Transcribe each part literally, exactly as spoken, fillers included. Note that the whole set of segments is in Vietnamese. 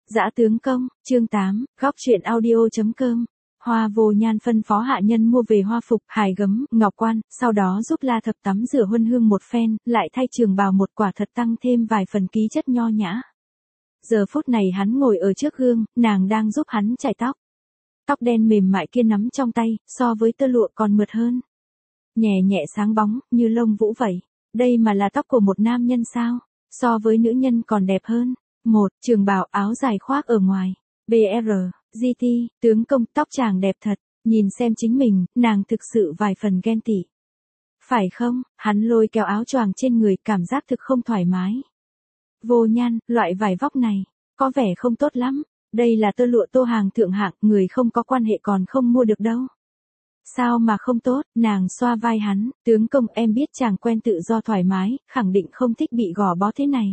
Dã tướng công, chương tám, góc truyện audio.com. Hoa Vô Nhan phân phó hạ nhân mua về hoa phục, hài gấm, ngọc quan, sau đó giúp La Thập tắm rửa huân hương một phen, lại thay trường bào một quả thật tăng thêm vài phần ký chất nho nhã. Giờ phút này hắn ngồi ở trước gương, nàng đang giúp hắn chải tóc. Tóc đen mềm mại kia nắm trong tay, so với tơ lụa còn mượt hơn. Nhẹ nhẹ sáng bóng, như lông vũ vậy. Đây mà là tóc của một nam nhân sao? So với nữ nhân còn đẹp hơn. Một, trường bào áo dài khoác ở ngoài. bê rờ, giê tê, tướng công tóc chàng đẹp thật. Nhìn xem chính mình, nàng thực sự vài phần ghen tị. Phải không? Hắn lôi kéo áo choàng trên người, cảm giác thực không thoải mái. Vô Nhan, loại vải vóc này, có vẻ không tốt lắm. Đây là tơ lụa tô hàng thượng hạng, người không có quan hệ còn không mua được đâu. Sao mà không tốt? Nàng xoa vai hắn, tướng công em biết chàng quen tự do thoải mái, khẳng định không thích bị gò bó thế này.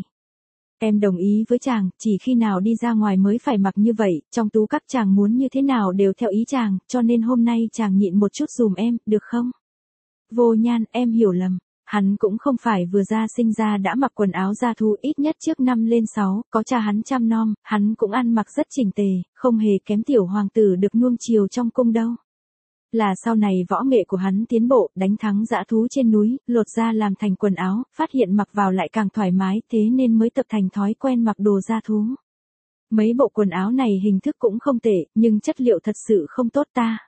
Em đồng ý với chàng, chỉ khi nào đi ra ngoài mới phải mặc như vậy, trong tú các chàng muốn như thế nào đều theo ý chàng, cho nên hôm nay chàng nhịn một chút dùm em, được không? Vô Nhan, em hiểu lầm. Hắn cũng không phải vừa ra sinh ra đã mặc quần áo da thú, ít nhất trước năm lên sáu, có cha hắn chăm nom, hắn cũng ăn mặc rất chỉnh tề, không hề kém tiểu hoàng tử được nuông chiều trong cung đâu. Là sau này võ nghệ của hắn tiến bộ, đánh thắng dã thú trên núi, lột ra làm thành quần áo, phát hiện mặc vào lại càng thoải mái, thế nên mới tập thành thói quen mặc đồ da thú. Mấy bộ quần áo này hình thức cũng không tệ, nhưng chất liệu thật sự không tốt ta.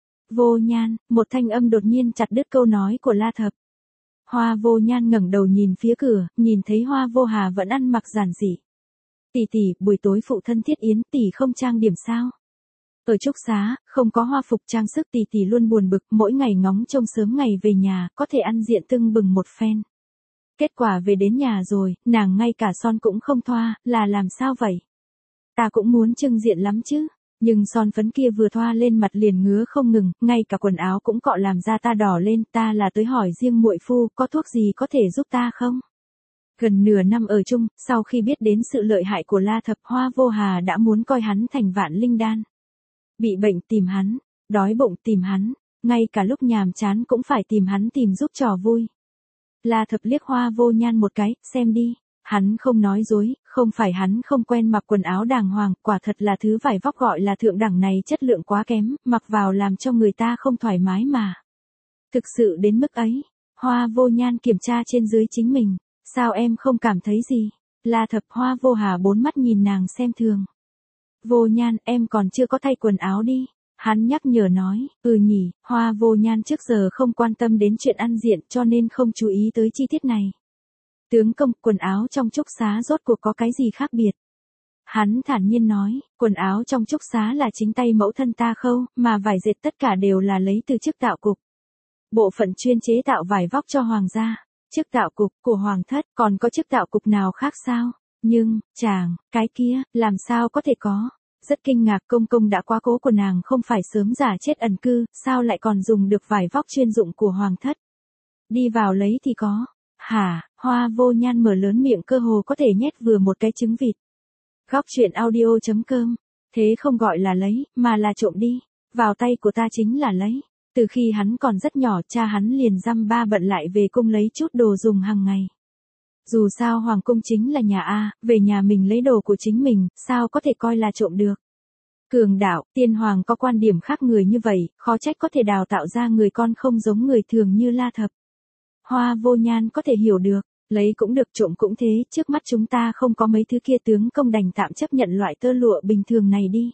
Vô Nhan, một thanh âm đột nhiên chặt đứt câu nói của La Thập. Hoa Vô Nhan ngẩng đầu nhìn phía cửa, nhìn thấy Hoa Vô Hà vẫn ăn mặc giản dị. Tỷ tỷ, buổi tối phụ thân thiết yến, tỷ không trang điểm sao? Ở trúc xá, không có hoa phục trang sức, tỷ tỷ luôn buồn bực, mỗi ngày ngóng trông sớm ngày về nhà, có thể ăn diện tưng bừng một phen. Kết quả về đến nhà rồi, nàng ngay cả son cũng không thoa, là làm sao vậy? Ta cũng muốn trưng diện lắm chứ, nhưng son phấn kia vừa thoa lên mặt liền ngứa không ngừng, ngay cả quần áo cũng cọ làm da ta đỏ lên, ta là tới hỏi riêng muội phu, có thuốc gì có thể giúp ta không? Gần nửa năm ở chung, sau khi biết đến sự lợi hại của La Thập, Hoa Vô Hà đã muốn coi hắn thành vạn linh đan. Bị bệnh tìm hắn, đói bụng tìm hắn, ngay cả lúc nhàm chán cũng phải tìm hắn tìm giúp trò vui. La Thập liếc Hoa Vô Nhan một cái, xem đi, hắn không nói dối, không phải hắn không quen mặc quần áo đàng hoàng, quả thật là thứ vải vóc gọi là thượng đẳng này chất lượng quá kém, mặc vào làm cho người ta không thoải mái mà. Thực sự đến mức ấy, Hoa Vô Nhan kiểm tra trên dưới chính mình, sao em không cảm thấy gì? La Thập. Hoa Vô Hà bốn mắt nhìn nàng xem thường. Vô Nhan, em còn chưa có thay quần áo đi. Hắn nhắc nhở nói, ừ nhỉ, Hoa Vô Nhan trước giờ không quan tâm đến chuyện ăn diện cho nên không chú ý tới chi tiết này. Tướng công, quần áo trong trúc xá rốt cuộc có cái gì khác biệt? Hắn thản nhiên nói, quần áo trong trúc xá là chính tay mẫu thân ta khâu, mà vải dệt tất cả đều là lấy từ chức tạo cục. Bộ phận chuyên chế tạo vải vóc cho hoàng gia, chức tạo cục của hoàng thất, còn có chức tạo cục nào khác sao? Nhưng, chàng, cái kia, làm sao có thể có? Rất kinh ngạc, công công đã quá cố của nàng không phải sớm giả chết ẩn cư, sao lại còn dùng được vải vóc chuyên dụng của hoàng thất? Đi vào lấy thì có. Hả? Hoa Vô Nhan mở lớn miệng cơ hồ có thể nhét vừa một cái trứng vịt. Góc truyện audio.com. Thế không gọi là lấy, mà là trộm đi. Vào tay của ta chính là lấy. Từ khi hắn còn rất nhỏ, cha hắn liền dăm ba bận lại về cung lấy chút đồ dùng hàng ngày. Dù sao hoàng cung chính là nhà A, về nhà mình lấy đồ của chính mình, sao có thể coi là trộm được. Cường đạo, tiên hoàng có quan điểm khác người như vậy, khó trách có thể đào tạo ra người con không giống người thường như La Thập. Hoa Vô Nhan có thể hiểu được, lấy cũng được trộm cũng thế, trước mắt chúng ta không có mấy thứ kia, tướng công đành tạm chấp nhận loại tơ lụa bình thường này đi.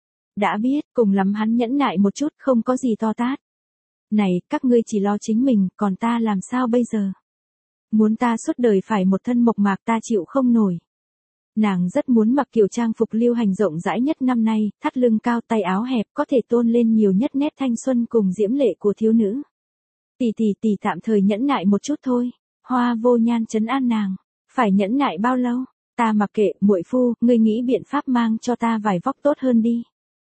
Đã biết, cùng lắm hắn nhẫn nại một chút, không có gì to tát. Này, các ngươi chỉ lo chính mình, còn ta làm sao bây giờ? Muốn ta suốt đời phải một thân mộc mạc ta chịu không nổi. Nàng rất muốn mặc kiểu trang phục lưu hành rộng rãi nhất năm nay, thắt lưng cao tay áo hẹp có thể tôn lên nhiều nhất nét thanh xuân cùng diễm lệ của thiếu nữ. Tỷ tỷ tỷ tạm thời nhẫn nại một chút thôi. Hoa Vô Nhan trấn an nàng. Phải nhẫn nại bao lâu? Ta mặc kệ, muội phu, ngươi nghĩ biện pháp mang cho ta vải vóc tốt hơn đi.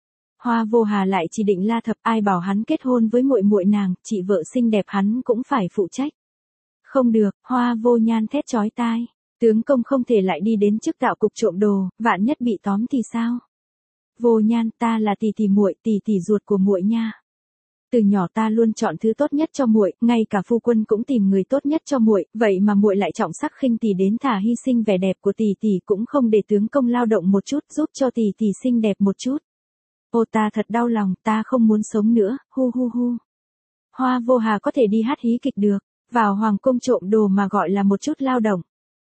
Hoa Vô Hà lại chỉ định La Thập, ai bảo hắn kết hôn với muội muội nàng, chị vợ xinh đẹp hắn cũng phải phụ trách. Không được, Hoa Vô Nhan thét chói tai. Tướng công không thể lại đi đến chức tạo cục trộm đồ, vạn nhất bị tóm thì sao? Vô Nhan, ta là tỷ tỷ muội, tỷ tỷ ruột của muội nha. từ nhỏ ta luôn chọn thứ tốt nhất cho muội, ngay cả phu quân cũng tìm người tốt nhất cho muội, vậy mà muội lại trọng sắc khinh tỷ đến thả hy sinh vẻ đẹp của tỷ tỷ cũng không để tướng công lao động một chút, giúp cho tỷ tỷ xinh đẹp một chút. Ô ta thật đau lòng, ta không muốn sống nữa, hu hu hu. Hoa Vô Hà có thể đi hát hí kịch được, vào hoàng cung trộm đồ mà gọi là một chút lao động.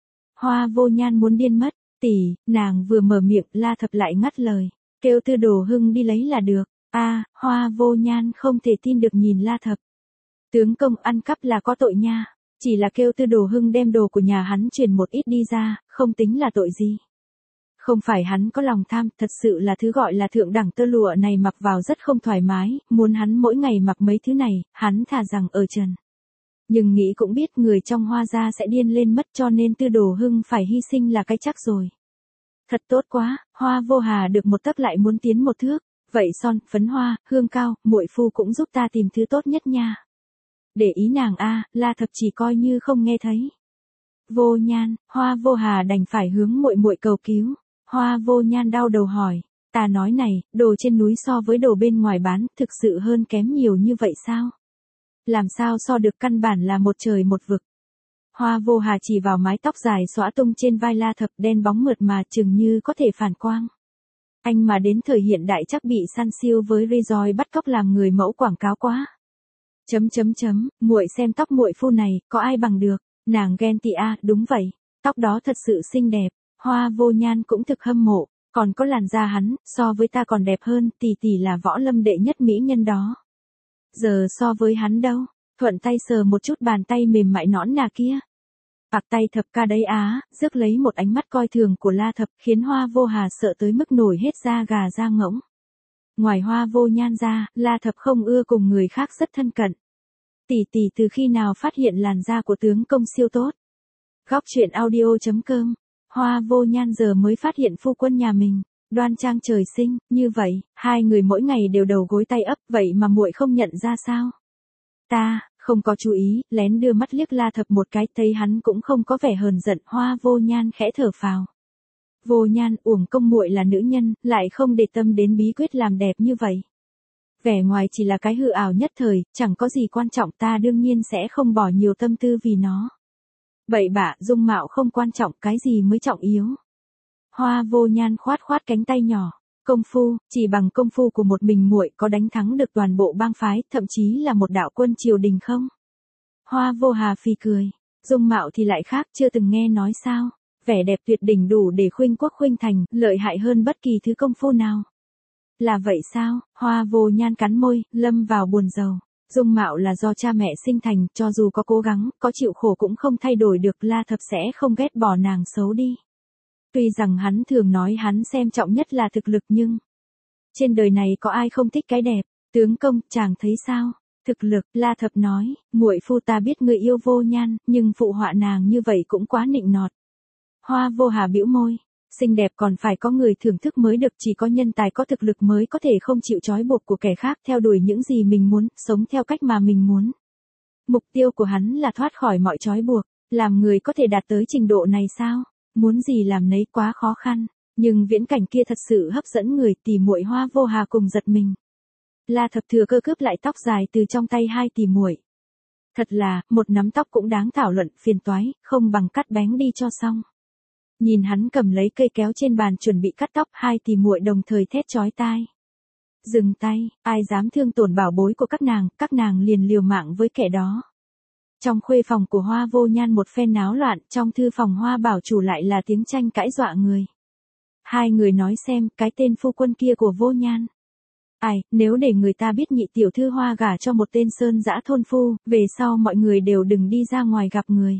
Hoa Vô Nhan muốn điên mất, tỷ, nàng vừa mở miệng, La Thập lại ngắt lời, kêu Tư Đồ Hưng đi lấy là được. A, à, Hoa Vô Nhan không thể tin được nhìn La Thập. Tướng công ăn cắp là có tội nha, chỉ là kêu Tư Đồ Hưng đem đồ của nhà hắn chuyển một ít đi ra, không tính là tội gì. Không phải hắn có lòng tham, thật sự là thứ gọi là thượng đẳng tơ lụa này mặc vào rất không thoải mái, muốn hắn mỗi ngày mặc mấy thứ này, hắn thà rằng ở trần. Nhưng nghĩ cũng biết người trong Hoa gia sẽ điên lên mất, cho nên Tư Đồ Hưng phải hy sinh là cái chắc rồi. Thật tốt quá, Hoa Vô Hà được một tấc lại muốn tiến một thước. Vậy son, phấn hoa, hương cao, muội phu cũng giúp ta tìm thứ tốt nhất nha. Để ý nàng a, La Thập chỉ coi như không nghe thấy. Vô Nhan, Hoa Vô Hà đành phải hướng muội muội cầu cứu. Hoa Vô Nhan đau đầu hỏi, ta nói này, đồ trên núi so với đồ bên ngoài bán, thực sự hơn kém nhiều như vậy sao? Làm sao so được, căn bản là một trời một vực. Hoa Vô Hà chỉ vào mái tóc dài xõa tung trên vai La Thập, đen bóng mượt mà chừng như có thể phản quang. Anh mà đến thời hiện đại chắc bị săn siêu với resort bắt cóc làm người mẫu quảng cáo quá. Chấm chấm chấm, muội xem tóc muội phu này, có ai bằng được, nàng ghen tị a, đúng vậy, tóc đó thật sự xinh đẹp, Hoa Vô Nhan cũng thực hâm mộ, còn có làn da hắn, so với ta còn đẹp hơn, tỷ tỷ là võ lâm đệ nhất mỹ nhân đó. Giờ so với hắn đâu, thuận tay sờ một chút bàn tay mềm mại nõn nà kia. Bạc tay Thập ca đấy á, rước lấy một ánh mắt coi thường của La Thập, khiến Hoa Vô Hà sợ tới mức nổi hết da gà da ngỗng. Ngoài Hoa Vô Nhan ra, La Thập không ưa cùng người khác rất thân cận. Tỷ tỷ từ khi nào phát hiện làn da của tướng công siêu tốt? Góc truyện audio chấm com. Hoa Vô Nhan giờ mới phát hiện phu quân nhà mình đoan trang trời sinh, như vậy, hai người mỗi ngày đều đầu gối tay ấp, vậy mà muội không nhận ra sao? Ta không có chú ý, lén đưa mắt liếc La Thập một cái, thấy hắn cũng không có vẻ hờn giận, Hoa Vô Nhan khẽ thở phào. Vô Nhan, uổng công muội là nữ nhân, lại không để tâm đến bí quyết làm đẹp như vậy. Vẻ ngoài chỉ là cái hư ảo nhất thời, chẳng có gì quan trọng, ta đương nhiên sẽ không bỏ nhiều tâm tư vì nó. Bậy bạ, dung mạo không quan trọng, cái gì mới trọng yếu. Hoa Vô Nhan khoát khoát cánh tay nhỏ. Công phu, chỉ bằng công phu của một mình muội có đánh thắng được toàn bộ bang phái, thậm chí là một đạo quân triều đình không? Hoa Vô Hà phì cười, dung mạo thì lại khác, chưa từng nghe nói sao? Vẻ đẹp tuyệt đỉnh đủ để khuynh quốc khuynh thành, lợi hại hơn bất kỳ thứ công phu nào. Là vậy sao? Hoa Vô Nhan cắn môi, lâm vào buồn rầu. Dung mạo là do cha mẹ sinh thành, cho dù có cố gắng, có chịu khổ cũng không thay đổi được, La Thập sẽ không ghét bỏ nàng xấu đi. Tuy rằng hắn thường nói hắn xem trọng nhất là thực lực, nhưng trên đời này có ai không thích cái đẹp? Tướng công, chàng thấy sao? Thực lực, La Thập nói, muội phu ta biết người yêu Vô Nhan, nhưng phụ họa nàng như vậy cũng quá nịnh nọt. Hoa Vô Hà bĩu môi, xinh đẹp còn phải có người thưởng thức mới được, chỉ có nhân tài có thực lực mới có thể không chịu trói buộc của kẻ khác, theo đuổi những gì mình muốn, sống theo cách mà mình muốn. Mục tiêu của hắn là thoát khỏi mọi trói buộc, làm người có thể đạt tới trình độ này sao? Muốn gì làm nấy, quá khó khăn, nhưng viễn cảnh kia thật sự hấp dẫn người, tỉ muội Hoa Vô Hà cùng giật mình. La Thập thừa cơ cướp lại tóc dài từ trong tay hai tỉ muội. Thật là, một nắm tóc cũng đáng thảo luận, phiền toái, không bằng cắt bén đi cho xong. Nhìn hắn cầm lấy cây kéo trên bàn chuẩn bị cắt tóc, hai tỉ muội đồng thời thét chói tai. Dừng tay, ai dám thương tổn bảo bối của các nàng, các nàng liền liều mạng với kẻ đó. Trong khuê phòng của Hoa Vô Nhan một phen náo loạn, trong thư phòng Hoa Bảo Chủ lại là tiếng tranh cãi dọa người. Hai người nói xem, cái tên phu quân kia của Vô Nhan. Ai, nếu để người ta biết nhị tiểu thư Hoa gả cho một tên sơn dã thôn phu, về sau mọi người đều đừng đi ra ngoài gặp người.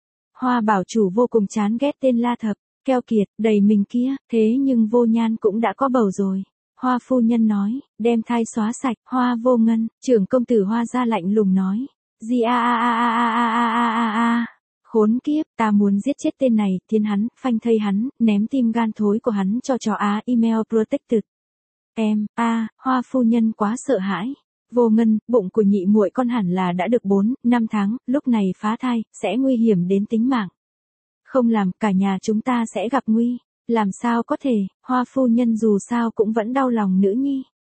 Hoa Bảo Chủ vô cùng chán ghét tên La Thập, keo kiệt, đầy mình kia, thế nhưng Vô Nhan cũng đã có bầu rồi. Hoa phu nhân nói, đem thai xóa sạch, Hoa Vô Ngân, trưởng công tử Hoa gia lạnh lùng nói. Gì a a a a a a a a a, khốn kiếp, ta muốn giết chết tên này, thiên hắn, phanh thây hắn, ném tim gan thối của hắn cho chó á, email protected. Em, a, Hoa phu nhân quá sợ hãi. Vô Ngân, bụng của nhị muội con hẳn là đã được bốn, năm tháng, lúc này phá thai, sẽ nguy hiểm đến tính mạng. Không làm, cả nhà chúng ta sẽ gặp nguy. Làm sao có thể, Hoa phu nhân dù sao cũng vẫn đau lòng nữ nhi.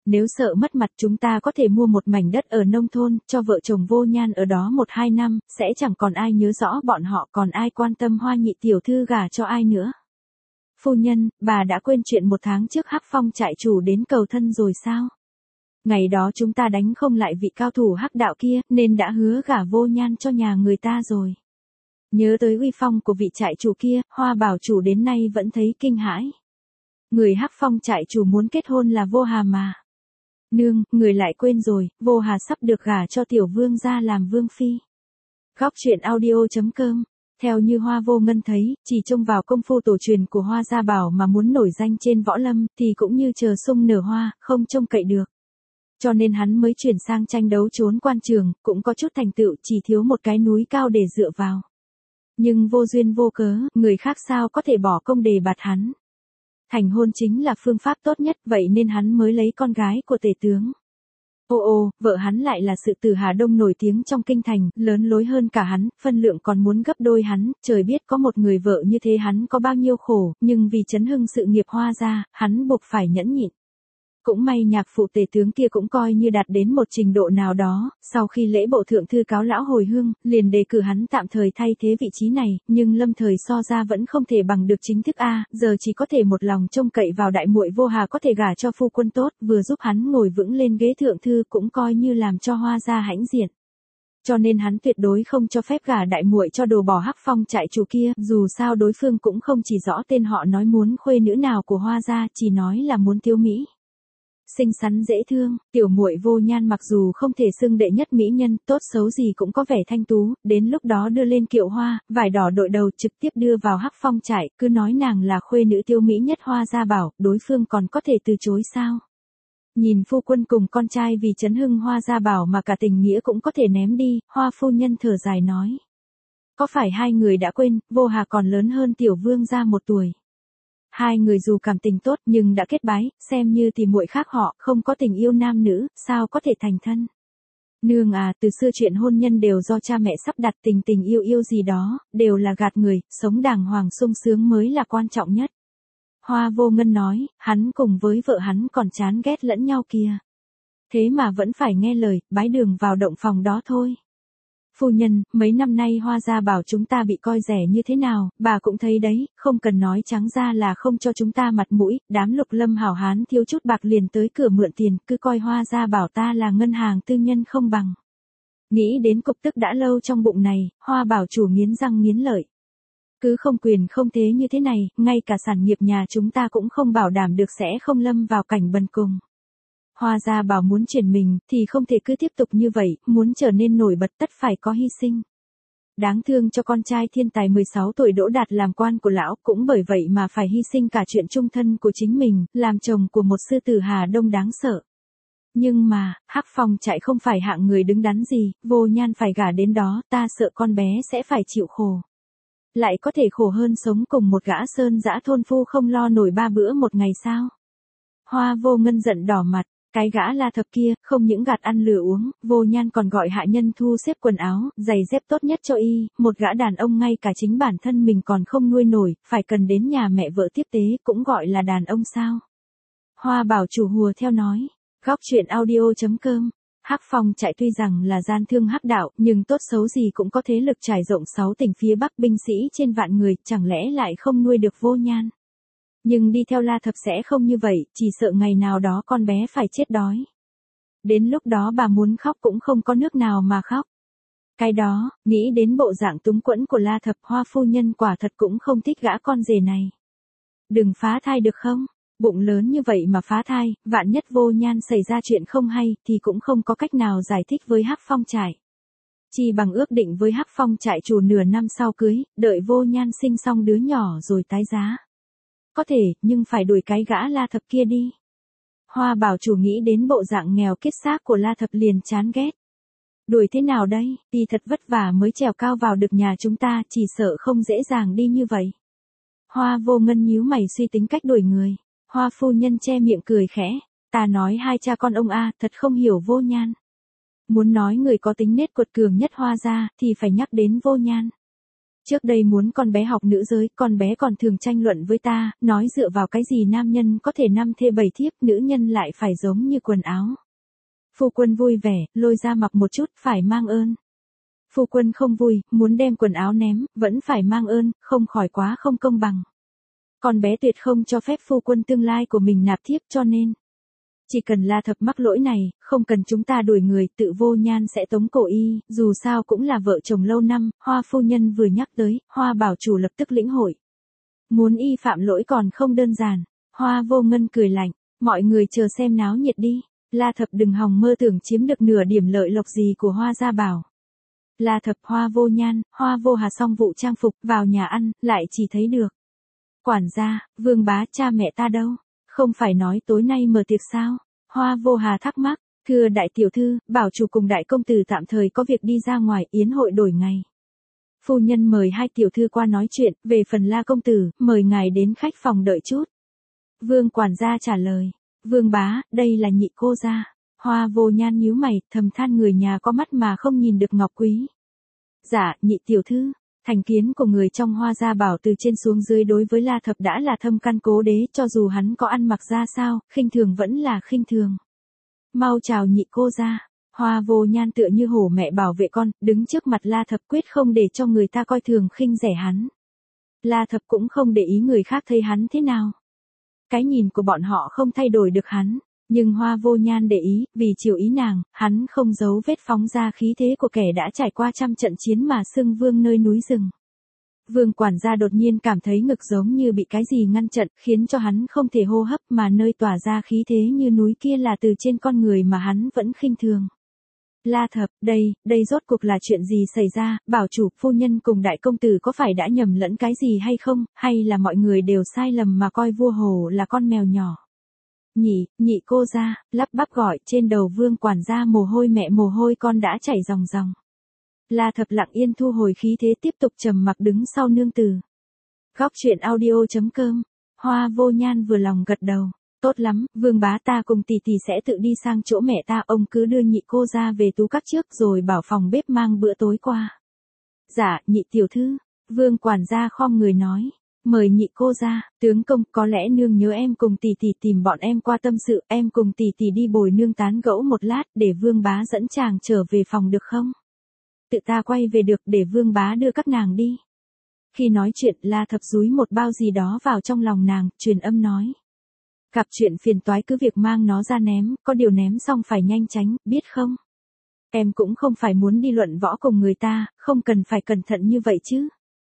Nếu sợ mất mặt chúng ta có thể mua một mảnh đất ở nông thôn, cho vợ chồng Vô Nhan ở đó một hai năm, sẽ chẳng còn ai nhớ rõ bọn họ, còn ai quan tâm Hoa nhị tiểu thư gả cho ai nữa. Phu nhân, bà đã quên chuyện một tháng trước Hắc Phong trại chủ đến cầu thân rồi sao? Ngày đó chúng ta đánh không lại vị cao thủ Hắc đạo kia, nên đã hứa gả Vô Nhan cho nhà người ta rồi. Nhớ tới uy phong của vị trại chủ kia, Hoa bảo chủ đến nay vẫn thấy kinh hãi. Người Hắc Phong trại chủ muốn kết hôn là Vô Hà mà. Nương, người lại quên rồi, Vô Hà sắp được gả cho tiểu vương gia làm vương phi. Góc truyện audio chấm com. Theo như Hoa Vô Ngân thấy, chỉ trông vào công phu tổ truyền của Hoa Gia Bảo mà muốn nổi danh trên võ lâm, thì cũng như chờ sung nở hoa, không trông cậy được. Cho nên hắn mới chuyển sang tranh đấu trốn quan trường, cũng có chút thành tựu, chỉ thiếu một cái núi cao để dựa vào. Nhưng vô duyên vô cớ, người khác sao có thể bỏ công đề bạt hắn. Thành hôn chính là phương pháp tốt nhất, vậy nên hắn mới lấy con gái của tể tướng. Ô ô, vợ hắn lại là sự tử Hà Đông nổi tiếng trong kinh thành, lớn lối hơn cả hắn, phân lượng còn muốn gấp đôi hắn, trời biết có một người vợ như thế hắn có bao nhiêu khổ, nhưng vì chấn hưng sự nghiệp Hoa gia, hắn buộc phải nhẫn nhịn. Cũng may nhạc phụ tể tướng kia cũng coi như đạt đến một trình độ nào đó, sau khi lễ bộ thượng thư cáo lão hồi hương, liền đề cử hắn tạm thời thay thế vị trí này, nhưng lâm thời so ra vẫn không thể bằng được chính thức a, giờ chỉ có thể một lòng trông cậy vào đại muội Vô Hà có thể gả cho phu quân tốt, vừa giúp hắn ngồi vững lên ghế thượng thư cũng coi như làm cho Hoa gia hãnh diện. Cho nên hắn tuyệt đối không cho phép gả đại muội cho đồ bỏ Hắc Phong trại chủ kia, dù sao đối phương cũng không chỉ rõ tên họ nói muốn khuê nữ nào của Hoa gia, chỉ nói là muốn tiêu mỹ. Xinh xắn dễ thương, tiểu muội Vô Nhan mặc dù không thể xưng đệ nhất mỹ nhân, tốt xấu gì cũng có vẻ thanh tú, đến lúc đó đưa lên kiệu hoa, vải đỏ đội đầu trực tiếp đưa vào Hắc Phong trại, cứ nói nàng là khuê nữ tiêu mỹ nhất Hoa Gia Bảo, đối phương còn có thể từ chối sao? Nhìn phu quân cùng con trai vì chấn hưng Hoa Gia Bảo mà cả tình nghĩa cũng có thể ném đi, Hoa phu nhân thở dài nói. Có phải hai người đã quên, Vô Hà còn lớn hơn tiểu vương gia một tuổi. Hai người dù cảm tình tốt nhưng đã kết bái, xem như tỷ muội khác họ, không có tình yêu nam nữ, sao có thể thành thân. Nương à, từ xưa chuyện hôn nhân đều do cha mẹ sắp đặt, tình tình yêu yêu gì đó, đều là gạt người, sống đàng hoàng sung sướng mới là quan trọng nhất. Hoa Vô Ngân nói, hắn cùng với vợ hắn còn chán ghét lẫn nhau kìa. Thế mà vẫn phải nghe lời, bái đường vào động phòng đó thôi. Phu nhân, mấy năm nay Hoa Gia Bảo chúng ta bị coi rẻ như thế nào, bà cũng thấy đấy, không cần nói trắng ra là không cho chúng ta mặt mũi, đám Lục Lâm hảo hán thiếu chút bạc liền tới cửa mượn tiền, cứ coi Hoa Gia Bảo ta là ngân hàng tư nhân không bằng. Nghĩ đến cục tức đã lâu trong bụng này, Hoa Bảo chủ nghiến răng nghiến lợi. Cứ không quyền không thế như thế này, ngay cả sản nghiệp nhà chúng ta cũng không bảo đảm được sẽ không lâm vào cảnh bần cùng. Hoa Gia Bảo muốn chuyển mình, thì không thể cứ tiếp tục như vậy, muốn trở nên nổi bật tất phải có hy sinh. Đáng thương cho con trai thiên tài mười sáu tuổi đỗ đạt làm quan của lão, cũng bởi vậy mà phải hy sinh cả chuyện chung thân của chính mình, làm chồng của một sư tử Hà Đông đáng sợ. Nhưng mà, Hắc Phong trại không phải hạng người đứng đắn gì, Vô Nhan phải gả đến đó, ta sợ con bé sẽ phải chịu khổ. Lại có thể khổ hơn sống cùng một gã sơn dã thôn phu không lo nổi ba bữa một ngày sao? Hoa Vô Ngân giận đỏ mặt. Cái gã La Thập kia, không những gạt ăn lừa uống, Vô Nhan còn gọi hạ nhân thu xếp quần áo, giày dép tốt nhất cho y, một gã đàn ông ngay cả chính bản thân mình còn không nuôi nổi, phải cần đến nhà mẹ vợ tiếp tế, cũng gọi là đàn ông sao. Hoa Bảo chủ hùa theo nói, góc truyện audio chấm com, Hắc Phong trại tuy rằng là gian thương hắc đạo, nhưng tốt xấu gì cũng có thế lực trải rộng sáu tỉnh phía Bắc, binh sĩ trên vạn người, chẳng lẽ lại không nuôi được Vô Nhan. Nhưng đi theo La Thập sẽ không như vậy, chỉ sợ ngày nào đó con bé phải chết đói. Đến lúc đó bà muốn khóc cũng không có nước nào mà khóc. Cái đó, nghĩ đến bộ dạng túng quẫn của La Thập, Hoa phu nhân quả thật cũng không thích gã con rể này. Đừng phá thai được không? Bụng lớn như vậy mà phá thai, vạn nhất Vô Nhan xảy ra chuyện không hay, thì cũng không có cách nào giải thích với Hắc Phong trại. Chỉ bằng ước định với Hắc Phong trại chủ nửa năm sau cưới, đợi Vô Nhan sinh xong đứa nhỏ rồi tái giá. Có thể, nhưng phải đuổi cái gã La Thập kia đi. Hoa Bảo chủ nghĩ đến bộ dạng nghèo kiết xác của La Thập liền chán ghét. Đuổi thế nào đây, đi thật vất vả mới trèo cao vào được nhà chúng ta, chỉ sợ không dễ dàng đi như vậy. Hoa Vô Ngân nhíu mày suy tính cách đuổi người. Hoa phu nhân che miệng cười khẽ. Ta nói hai cha con ông a, thật không hiểu Vô Nhan. Muốn nói người có tính nết cuột cường nhất Hoa gia, thì phải nhắc đến Vô Nhan. Trước đây muốn con bé học nữ giới, con bé còn thường tranh luận với ta, nói dựa vào cái gì nam nhân có thể năm thê bảy thiếp, nữ nhân lại phải giống như quần áo. Phu quân vui vẻ, lôi ra mặc một chút, phải mang ơn. Phu quân không vui, muốn đem quần áo ném, vẫn phải mang ơn, không khỏi quá không công bằng. Con bé tuyệt không cho phép phu quân tương lai của mình nạp thiếp, cho nên chỉ cần La Thập mắc lỗi này, không cần chúng ta đuổi người, tự Vô Nhan sẽ tống cổ y, dù sao cũng là vợ chồng lâu năm. Hoa phu nhân vừa nhắc tới, Hoa bảo chủ lập tức lĩnh hội. Muốn y phạm lỗi còn không đơn giản. Hoa Vô Ngân cười lạnh, mọi người chờ xem náo nhiệt đi. La Thập đừng hòng mơ tưởng chiếm được nửa điểm lợi lộc gì của Hoa gia bảo. La Thập, Hoa Vô Nhan, Hoa Vô Hà xong vụ trang phục, vào nhà ăn, lại chỉ thấy được quản gia, Vương Bá, cha mẹ ta đâu? Không phải nói tối nay mở tiệc sao? Hoa Vô Hà thắc mắc, thưa đại tiểu thư, bảo chủ cùng đại công tử tạm thời có việc đi ra ngoài, yến hội đổi ngày. Phu nhân mời hai tiểu thư qua nói chuyện, về phần La công tử, mời ngài đến khách phòng đợi chút. Vương quản gia trả lời, Vương Bá, đây là nhị cô gia. Hoa Vô Nhan nhíu mày, thầm than người nhà có mắt mà không nhìn được ngọc quý. Dạ, nhị tiểu thư. Thành kiến của người trong Hoa gia bảo từ trên xuống dưới đối với La Thập đã là thâm căn cố đế, cho dù hắn có ăn mặc ra sao, khinh thường vẫn là khinh thường. Mau chào nhị cô gia. Hoa Vô Nhan tựa như hổ mẹ bảo vệ con, đứng trước mặt La Thập quyết không để cho người ta coi thường khinh rẻ hắn. La Thập cũng không để ý người khác thấy hắn thế nào. Cái nhìn của bọn họ không thay đổi được hắn. Nhưng Hoa Vô Nhan để ý, vì chiều ý nàng, hắn không giấu vết phóng ra khí thế của kẻ đã trải qua trăm trận chiến mà xưng vương nơi núi rừng. Vương quản gia đột nhiên cảm thấy ngực giống như bị cái gì ngăn chặn, khiến cho hắn không thể hô hấp, mà nơi tỏa ra khí thế như núi kia là từ trên con người mà hắn vẫn khinh thường. La Thập, đây, đây rốt cuộc là chuyện gì xảy ra, bảo chủ, phu nhân cùng đại công tử có phải đã nhầm lẫn cái gì hay không, hay là mọi người đều sai lầm mà coi vua hồ là con mèo nhỏ. Nhị, nhị cô gia, lắp bắp gọi, trên đầu Vương quản gia mồ hôi mẹ mồ hôi con đã chảy ròng ròng. La Thập lặng yên thu hồi khí thế tiếp tục trầm mặc đứng sau nương tử. Góc truyện audio chấm com. Hoa Vô Nhan vừa lòng gật đầu. Tốt lắm, Vương Bá, ta cùng tỷ tỷ sẽ tự đi sang chỗ mẹ ta, ông cứ đưa nhị cô gia về tú các trước rồi bảo phòng bếp mang bữa tối qua. Dạ, nhị tiểu thư. Vương quản gia khom người nói. Mời nhị cô gia, tướng công, có lẽ nương nhớ em cùng tỷ tỷ tìm bọn em qua tâm sự, em cùng tỷ tỷ đi bồi nương tán gẫu một lát để Vương Bá dẫn chàng trở về phòng được không? Tự ta quay về được, để Vương Bá đưa các nàng đi. Khi nói chuyện, La Thập dúi một bao gì đó vào trong lòng nàng, truyền âm nói. Gặp chuyện phiền toái cứ việc mang nó ra ném, có điều ném xong phải nhanh tránh, biết không? Em cũng không phải muốn đi luận võ cùng người ta, không cần phải cẩn thận như vậy chứ.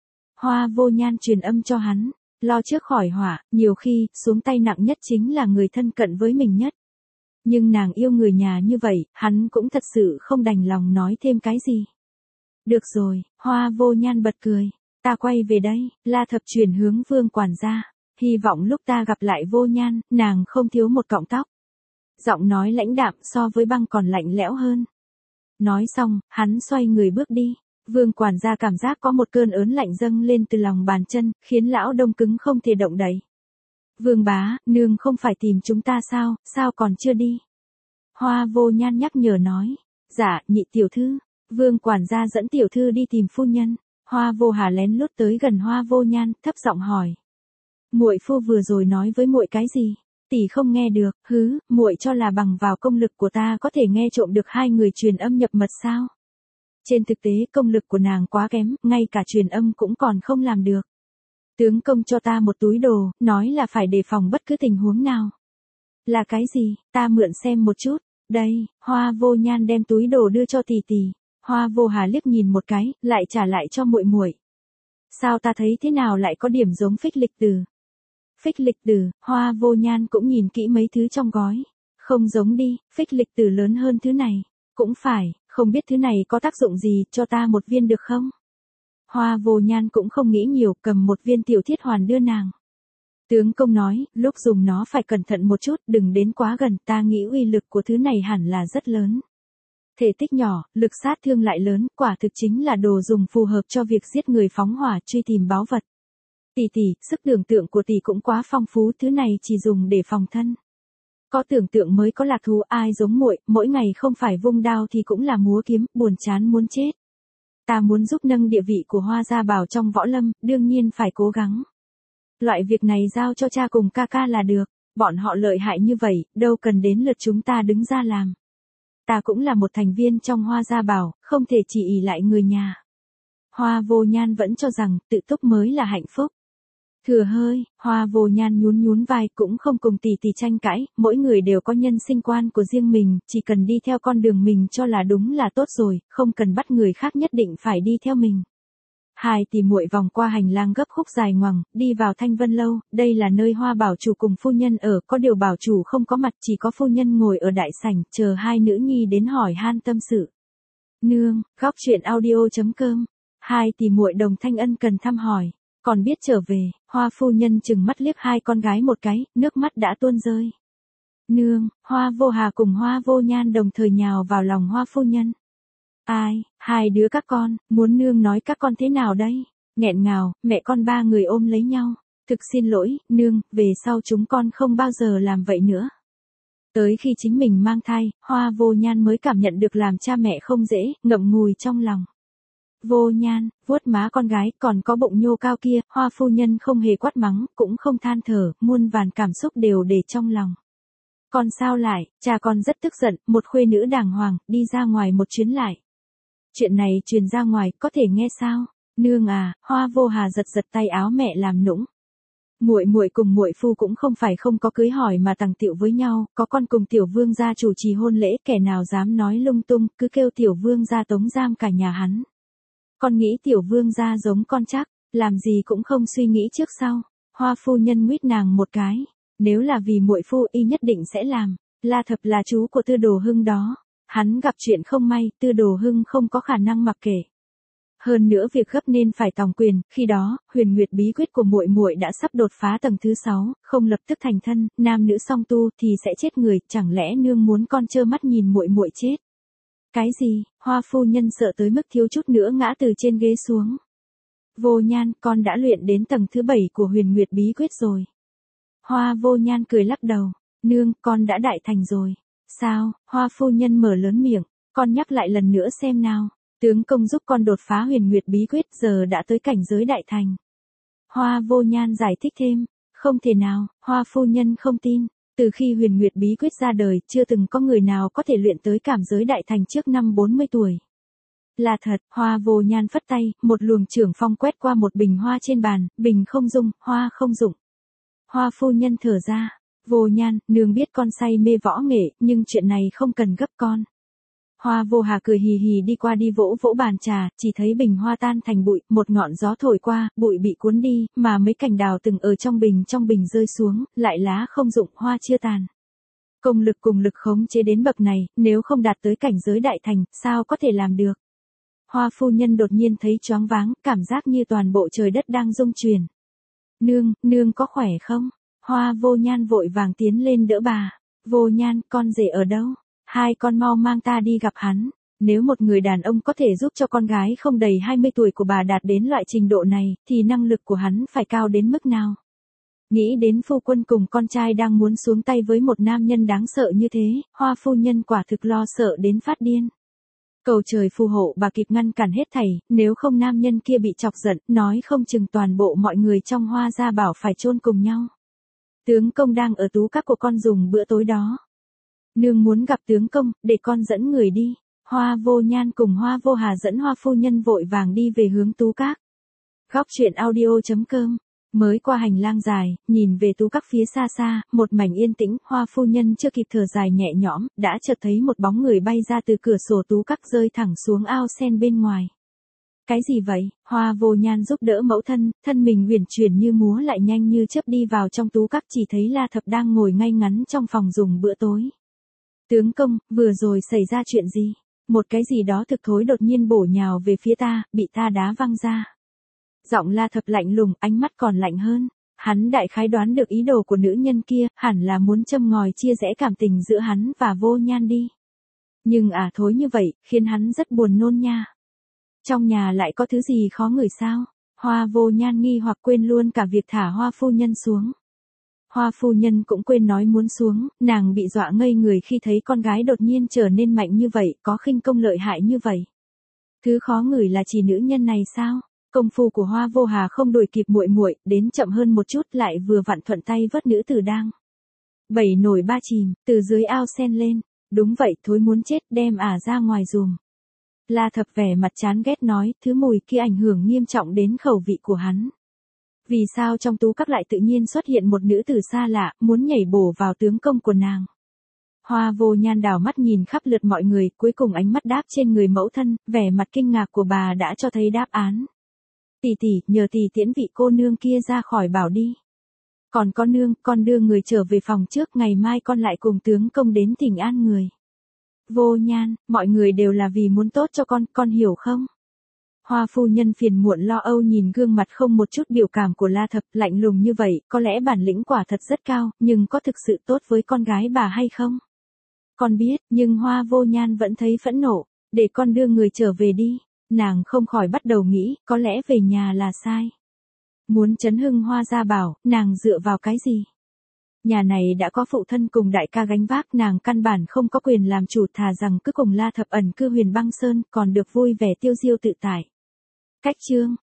Hoa Vô Nhan truyền âm cho hắn, lo trước khỏi họa, nhiều khi, xuống tay nặng nhất chính là người thân cận với mình nhất. Nhưng nàng yêu người nhà như vậy, hắn cũng thật sự không đành lòng nói thêm cái gì. Được rồi, Hoa Vô Nhan bật cười, ta quay về đây, La Thập chuyển hướng Vương quản gia, hy vọng lúc ta gặp lại Vô Nhan, nàng không thiếu một cọng tóc. Giọng nói lãnh đạm so với băng còn lạnh lẽo hơn. Nói xong, hắn xoay người bước đi. Vương quản gia cảm giác có một cơn ớn lạnh dâng lên từ lòng bàn chân, khiến lão đông cứng không thể động đậy. Vương Bá, nương không phải tìm chúng ta sao, sao còn chưa đi? Hoa Vô Nhan nhắc nhở nói. Dạ, nhị tiểu thư. Vương quản gia dẫn tiểu thư đi tìm phu nhân. Hoa Vô Hà lén lút tới gần Hoa Vô Nhan, thấp giọng hỏi. Muội phu vừa rồi nói với muội cái gì? Tỷ không nghe được, hứ, muội cho là bằng vào công lực của ta có thể nghe trộm được hai người truyền âm nhập mật sao? Trên thực tế công lực của nàng quá kém, ngay cả truyền âm cũng còn không làm được. Tướng công cho ta một túi đồ, nói là phải đề phòng bất cứ tình huống nào. Là cái gì, ta mượn xem một chút. Đây, Hoa Vô Nhan đem túi đồ đưa cho tỷ tỷ. Hoa Vô Hà liếc nhìn một cái, lại trả lại cho muội muội. Sao ta thấy thế nào lại có điểm giống phích lịch từ? Phích lịch từ, Hoa Vô Nhan cũng nhìn kỹ mấy thứ trong gói. Không giống đi, phích lịch từ lớn hơn thứ này. Cũng phải, không biết thứ này có tác dụng gì, cho ta một viên được không? Hoa Vô Nhan cũng không nghĩ nhiều, cầm một viên tiểu thiết hoàn đưa nàng. Tướng công nói, lúc dùng nó phải cẩn thận một chút, đừng đến quá gần, ta nghĩ uy lực của thứ này hẳn là rất lớn. Thể tích nhỏ, lực sát thương lại lớn, quả thực chính là đồ dùng phù hợp cho việc giết người phóng hỏa, truy tìm báu vật. Tỷ tỷ, sức tưởng tượng của tỷ cũng quá phong phú, thứ này chỉ dùng để phòng thân. Có tưởng tượng mới có lạc thú, ai giống muội, mỗi ngày không phải vung đao thì cũng là múa kiếm, buồn chán muốn chết. Ta muốn giúp nâng địa vị của Hoa Gia Bảo trong võ lâm, đương nhiên phải cố gắng. Loại việc này giao cho cha cùng ca ca là được, bọn họ lợi hại như vậy, đâu cần đến lượt chúng ta đứng ra làm. Ta cũng là một thành viên trong Hoa Gia Bảo, không thể chỉ ỷ lại người nhà. Hoa Vô Nhan vẫn cho rằng tự túc mới là hạnh phúc. Thừa hơi, Hoa Vô Nhan nhún nhún vai, cũng không cùng tỷ tỷ tranh cãi, mỗi người đều có nhân sinh quan của riêng mình, chỉ cần đi theo con đường mình cho là đúng là tốt rồi, không cần bắt người khác nhất định phải đi theo mình. Hai tỷ muội vòng qua hành lang gấp khúc dài ngoằng, đi vào Thanh Vân Lâu, đây là nơi Hoa Bảo chủ cùng phu nhân ở, có điều bảo chủ không có mặt, chỉ có phu nhân ngồi ở đại sảnh, chờ hai nữ nhi đến hỏi han tâm sự. Nương, góc truyện audio chấm com, hai tỷ muội đồng thanh ân cần thăm hỏi, còn biết trở về, Hoa phu nhân chừng mắt liếc hai con gái một cái, nước mắt đã tuôn rơi. Nương, Hoa Vô Hà cùng Hoa Vô Nhan đồng thời nhào vào lòng Hoa phu nhân. Ai, hai đứa các con, muốn nương nói các con thế nào đây? Nghẹn ngào, mẹ con ba người ôm lấy nhau. Thực xin lỗi, nương, về sau chúng con không bao giờ làm vậy nữa. Tới khi chính mình mang thai, Hoa Vô Nhan mới cảm nhận được làm cha mẹ không dễ, ngậm ngùi trong lòng. Vô Nhan, vuốt má con gái, còn có bụng nhô cao kia, Hoa phu nhân không hề quát mắng, cũng không than thở, muôn vàn cảm xúc đều để trong lòng. Còn sao lại, cha con rất tức giận, một khuê nữ đàng hoàng, đi ra ngoài một chuyến lại. Chuyện này truyền ra ngoài, có thể nghe sao? Nương à, Hoa Vô Hà giật giật tay áo mẹ làm nũng. Muội muội cùng muội phu cũng không phải không có cưới hỏi mà tàng tiệu với nhau, có con cùng tiểu vương gia chủ trì hôn lễ, kẻ nào dám nói lung tung, cứ kêu tiểu vương gia tống giam cả nhà hắn. Con nghĩ tiểu vương gia giống con chắc, làm gì cũng không suy nghĩ trước sau. Hoa phu nhân nguyết nàng một cái, nếu là vì muội phu y nhất định sẽ làm. La Thập là chú của Tư Đồ Hưng đó. Hắn gặp chuyện không may, Tư Đồ Hưng không có khả năng mặc kệ. Hơn nữa việc gấp nên phải tòng quyền, khi đó, Huyền Nguyệt bí quyết của muội muội đã sắp đột phá tầng thứ sáu, không lập tức thành thân, nam nữ song tu thì sẽ chết người, chẳng lẽ nương muốn con trơ mắt nhìn muội muội chết? Cái gì? Hoa phu nhân sợ tới mức thiếu chút nữa ngã từ trên ghế xuống. Vô Nhan, con đã luyện đến tầng thứ bảy của Huyền Nguyệt bí quyết rồi. Hoa Vô Nhan cười lắc đầu, nương, con đã đại thành rồi. Sao? Hoa phu nhân mở lớn miệng, con nhắc lại lần nữa xem nào. Tướng công giúp con đột phá Huyền Nguyệt bí quyết, giờ đã tới cảnh giới đại thành. Hoa Vô Nhan giải thích thêm, không thể nào, Hoa phu nhân không tin. Từ khi Huyền Nguyệt bí quyết ra đời, chưa từng có người nào có thể luyện tới cảm giới đại thành trước năm bốn mươi tuổi. Là thật, Hoa Vô Nhan phất tay, một luồng trưởng phong quét qua một bình hoa trên bàn, bình không dung, hoa không dụng. Hoa phu nhân thở ra, Vô Nhan, nương biết con say mê võ nghệ, nhưng chuyện này không cần gấp con. Hoa Vô Hà cười hì hì đi qua đi vỗ vỗ bàn trà, chỉ thấy bình hoa tan thành bụi, một ngọn gió thổi qua, bụi bị cuốn đi, mà mấy cành đào từng ở trong bình trong bình rơi xuống, lại lá không rụng, hoa chưa tàn. Công lực cùng lực khống chế đến bậc này, nếu không đạt tới cảnh giới đại thành, sao có thể làm được? Hoa phu nhân đột nhiên thấy choáng váng, cảm giác như toàn bộ trời đất đang rung chuyển. Nương, nương có khỏe không? Hoa Vô Nhan vội vàng tiến lên đỡ bà. Vô Nhan, con rể ở đâu? Hai con mau mang ta đi gặp hắn. Nếu một người đàn ông có thể giúp cho con gái không đầy hai mươi tuổi của bà đạt đến loại trình độ này, thì năng lực của hắn phải cao đến mức nào? Nghĩ đến phu quân cùng con trai đang muốn xuống tay với một nam nhân đáng sợ như thế, Hoa phu nhân quả thực lo sợ đến phát điên. Cầu trời phù hộ bà kịp ngăn cản hết thảy, nếu không nam nhân kia bị chọc giận, nói không chừng toàn bộ mọi người trong Hoa Gia Bảo phải chôn cùng nhau. Tướng công đang ở tú các của con dùng bữa tối đó. Nương muốn gặp tướng công, để con dẫn người đi. Hoa Vô Nhan cùng Hoa Vô Hà dẫn Hoa phu nhân vội vàng đi về hướng tú các. Góc truyện audio chấm com. Mới qua hành lang dài, nhìn về tú các phía xa xa, một mảnh yên tĩnh, Hoa phu nhân chưa kịp thở dài nhẹ nhõm, đã chợt thấy một bóng người bay ra từ cửa sổ tú các rơi thẳng xuống ao sen bên ngoài. Cái gì vậy? Hoa Vô Nhan giúp đỡ mẫu thân, thân mình huyền chuyển như múa lại nhanh như chớp đi vào trong tú các, chỉ thấy La Thập đang ngồi ngay ngắn trong phòng dùng bữa tối. Tướng công, vừa rồi xảy ra chuyện gì? Một cái gì đó thực thối đột nhiên bổ nhào về phía ta, bị ta đá văng ra. Giọng La Thập lạnh lùng, ánh mắt còn lạnh hơn. Hắn đại khái đoán được ý đồ của nữ nhân kia, hẳn là muốn châm ngòi chia rẽ cảm tình giữa hắn và Vô Nhan đi. Nhưng à thối như vậy, khiến hắn rất buồn nôn nha. Trong nhà lại có thứ gì khó ngửi sao? Hoa Vô Nhan nghi hoặc quên luôn cả việc thả Hoa phu nhân xuống. Hoa phu nhân cũng quên nói muốn xuống, nàng bị dọa ngây người khi thấy con gái đột nhiên trở nên mạnh như vậy, có khinh công lợi hại như vậy. Thứ khó ngửi là chỉ nữ nhân này sao? Công phu của Hoa Vô Hà không đuổi kịp muội muội, đến chậm hơn một chút lại vừa vặn thuận tay vớt nữ tử đang bảy nổi ba chìm, từ dưới ao sen lên. Đúng vậy, thối muốn chết, đem ả ra ngoài dùm. La Thập vẻ mặt chán ghét nói, thứ mùi kia ảnh hưởng nghiêm trọng đến khẩu vị của hắn. Vì sao trong tú các lại tự nhiên xuất hiện một nữ tử xa lạ, muốn nhảy bổ vào tướng công của nàng? Hoa Vô Nhan đảo mắt nhìn khắp lượt mọi người, cuối cùng ánh mắt đáp trên người mẫu thân, vẻ mặt kinh ngạc của bà đã cho thấy đáp án. Tỷ tỷ, nhờ tỷ tiễn vị cô nương kia ra khỏi bảo đi. Còn có nương, con đưa người trở về phòng trước, ngày mai con lại cùng tướng công đến thỉnh an người. Vô Nhan, mọi người đều là vì muốn tốt cho con, con hiểu không? Hoa phu nhân phiền muộn lo âu nhìn gương mặt không một chút biểu cảm của La Thập, lạnh lùng như vậy, có lẽ bản lĩnh quả thật rất cao, nhưng có thực sự tốt với con gái bà hay không? Con biết, nhưng Hoa Vô Nhan vẫn thấy phẫn nộ, để con đưa người trở về đi. Nàng không khỏi bắt đầu nghĩ, có lẽ về nhà là sai. Muốn chấn hưng Hoa gia bảo, nàng dựa vào cái gì? Nhà này đã có phụ thân cùng đại ca gánh vác, nàng căn bản không có quyền làm chủ, thà rằng cứ cùng La Thập ẩn cư Huyền Băng Sơn, còn được vui vẻ tiêu diêu tự tại. Cách chương